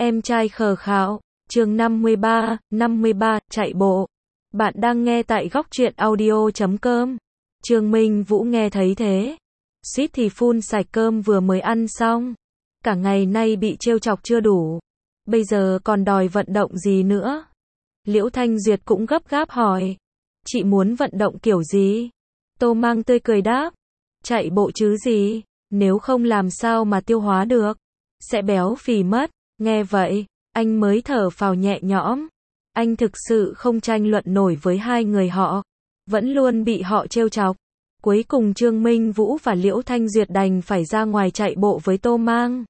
Em trai khờ khạo, chương 53, chạy bộ. Bạn đang nghe tại góc truyện audio.com. Trương Minh Vũ nghe thấy thế, suýt thì phun sạch cơm vừa mới ăn xong. Cả ngày nay bị trêu chọc chưa đủ, bây giờ còn đòi vận động gì nữa? Liễu Thanh Duyệt cũng gấp gáp hỏi, chị muốn vận động kiểu gì? Tô Mang tươi cười đáp, chạy bộ chứ gì, nếu không làm sao mà tiêu hóa được, sẽ béo phì mất. Nghe vậy, anh mới thở phào nhẹ nhõm. Anh thực sự không tranh luận nổi với hai người họ, vẫn luôn bị họ trêu chọc. Cuối cùng Trương Minh Vũ và Liễu Thanh Duyệt đành phải ra ngoài chạy bộ với Tô Mang.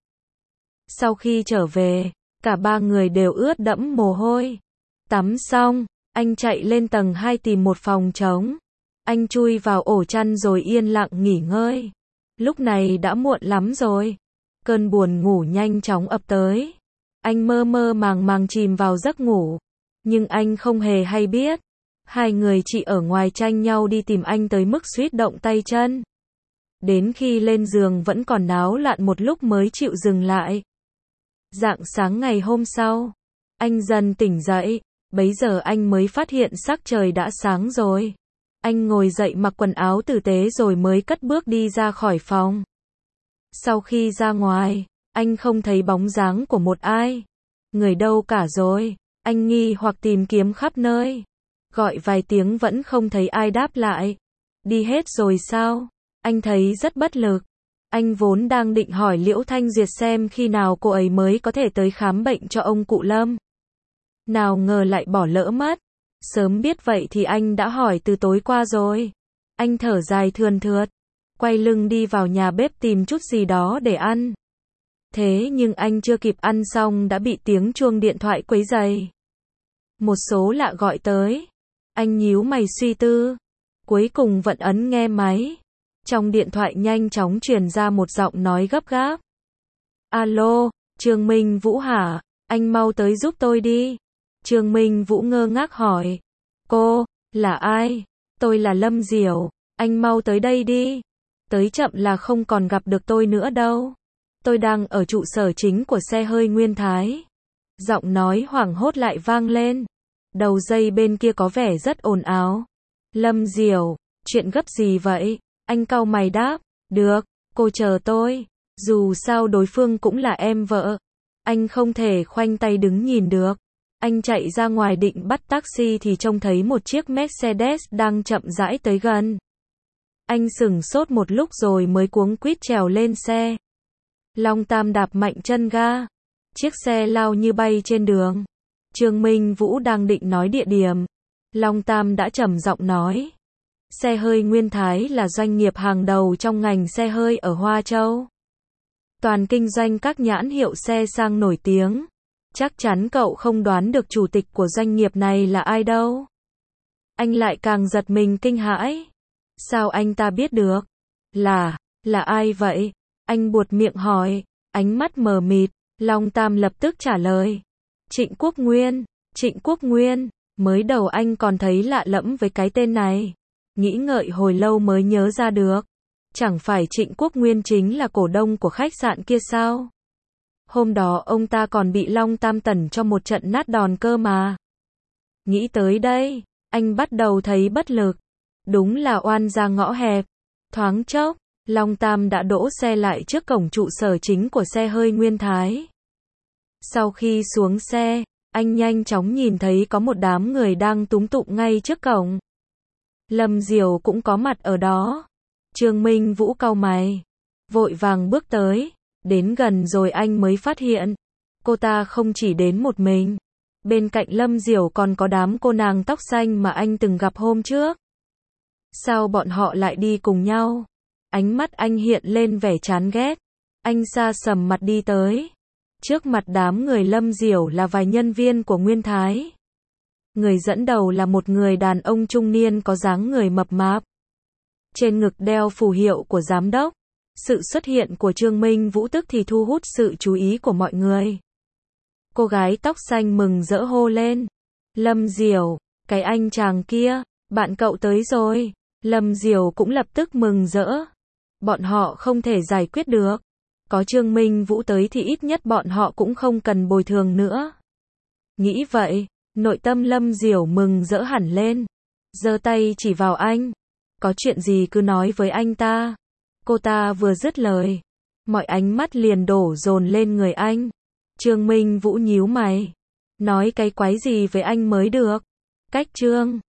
Sau khi trở về, cả ba người đều ướt đẫm mồ hôi. Tắm xong, anh chạy lên tầng 2 tìm một phòng trống. Anh chui vào ổ chăn rồi yên lặng nghỉ ngơi. Lúc này đã muộn lắm rồi. Cơn buồn ngủ nhanh chóng ập tới. Anh mơ mơ màng màng chìm vào giấc ngủ. Nhưng anh không hề hay biết. Hai người chị ở ngoài tranh nhau đi tìm anh tới mức suýt động tay chân. Đến khi lên giường vẫn còn náo loạn một lúc mới chịu dừng lại. Rạng sáng ngày hôm sau, anh dần tỉnh dậy. Bấy giờ anh mới phát hiện sắc trời đã sáng rồi. Anh ngồi dậy mặc quần áo tử tế rồi mới cất bước đi ra khỏi phòng. Sau khi ra ngoài, anh không thấy bóng dáng của một ai. Người đâu cả rồi? Anh nghi hoặc tìm kiếm khắp nơi. Gọi vài tiếng vẫn không thấy ai đáp lại. Đi hết rồi sao? Anh thấy rất bất lực. Anh vốn đang định hỏi Liễu Thanh Duyệt xem khi nào cô ấy mới có thể tới khám bệnh cho ông cụ Lâm. Nào ngờ lại bỏ lỡ mất. Sớm biết vậy thì anh đã hỏi từ tối qua rồi. Anh thở dài thườn thượt, quay lưng đi vào nhà bếp tìm chút gì đó để ăn. Thế nhưng anh chưa kịp ăn xong đã bị tiếng chuông điện thoại quấy rầy. Một số lạ gọi tới. Anh nhíu mày suy tư. Cuối cùng vẫn ấn nghe máy. Trong điện thoại nhanh chóng truyền ra một giọng nói gấp gáp. Alo, Trương Minh Vũ hả? Anh mau tới giúp tôi đi. Trương Minh Vũ ngơ ngác hỏi. Cô, là ai? Tôi là Lâm Diểu. Anh mau tới đây đi. Tới chậm là không còn gặp được tôi nữa đâu. Tôi đang ở trụ sở chính của xe hơi Nguyên Thái. Giọng nói hoảng hốt lại vang lên. Đầu dây bên kia có vẻ rất ồn ào. Lâm Diểu, chuyện gấp gì vậy? Anh cau mày đáp. Được, cô chờ tôi. Dù sao đối phương cũng là em vợ. Anh không thể khoanh tay đứng nhìn được. Anh chạy ra ngoài định bắt taxi thì trông thấy một chiếc Mercedes đang chậm rãi tới gần. Anh sửng sốt một lúc rồi mới cuống quýt trèo lên xe. Long Tam đạp mạnh chân ga. Chiếc xe lao như bay trên đường. Trương Minh Vũ đang định nói địa điểm. Long Tam đã trầm giọng nói. Xe hơi Nguyên Thái là doanh nghiệp hàng đầu trong ngành xe hơi ở Hoa Châu. Toàn kinh doanh các nhãn hiệu xe sang nổi tiếng. Chắc chắn cậu không đoán được chủ tịch của doanh nghiệp này là ai đâu. Anh lại càng giật mình kinh hãi. Sao anh ta biết được? Là ai vậy? Anh buột miệng hỏi, ánh mắt mờ mịt. Long Tam lập tức trả lời. Trịnh Quốc Nguyên. Trịnh Quốc Nguyên. Mới đầu anh còn thấy lạ lẫm với cái tên này. Nghĩ ngợi hồi lâu mới nhớ ra được. Chẳng phải Trịnh Quốc Nguyên chính là cổ đông của khách sạn kia sao? Hôm đó ông ta còn bị Long Tam tẩn cho một trận nát đòn cơ mà. Nghĩ tới đây, anh bắt đầu thấy bất lực. Đúng là oan ra ngõ hẹp. Thoáng chốc, Long Tam đã đỗ xe lại trước cổng trụ sở chính của xe hơi Nguyên Thái. Sau khi xuống xe, anh nhanh chóng nhìn thấy có một đám người đang túm tụm ngay trước cổng. Lâm Diểu cũng có mặt ở đó. Trương Minh Vũ cau mày, vội vàng bước tới. Đến gần rồi anh mới phát hiện, cô ta không chỉ đến một mình. Bên cạnh Lâm Diểu còn có đám cô nàng tóc xanh mà anh từng gặp hôm trước. Sao bọn họ lại đi cùng nhau? Ánh mắt anh hiện lên vẻ chán ghét. Anh sa sầm mặt đi tới. Trước mặt đám người Lâm Diểu là vài nhân viên của Nguyên Thái. Người dẫn đầu là một người đàn ông trung niên có dáng người mập mạp. Trên ngực đeo phù hiệu của giám đốc. Sự xuất hiện của Trương Minh Vũ tức thì thu hút sự chú ý của mọi người. Cô gái tóc xanh mừng rỡ hô lên. Lâm Diểu, cái anh chàng kia, bạn cậu tới rồi. Lâm Diểu cũng lập tức mừng rỡ. Bọn họ không thể giải quyết được. có Trương Minh Vũ tới thì ít nhất bọn họ cũng không cần bồi thường nữa. Nghĩ vậy, nội tâm Lâm Diểu mừng rỡ hẳn lên. Giơ tay chỉ vào anh. Có chuyện gì cứ nói với anh ta. Cô ta vừa dứt lời, mọi ánh mắt liền đổ dồn lên người anh. Trương Minh Vũ nhíu mày. Nói cái quái gì với anh mới được. Cách Trương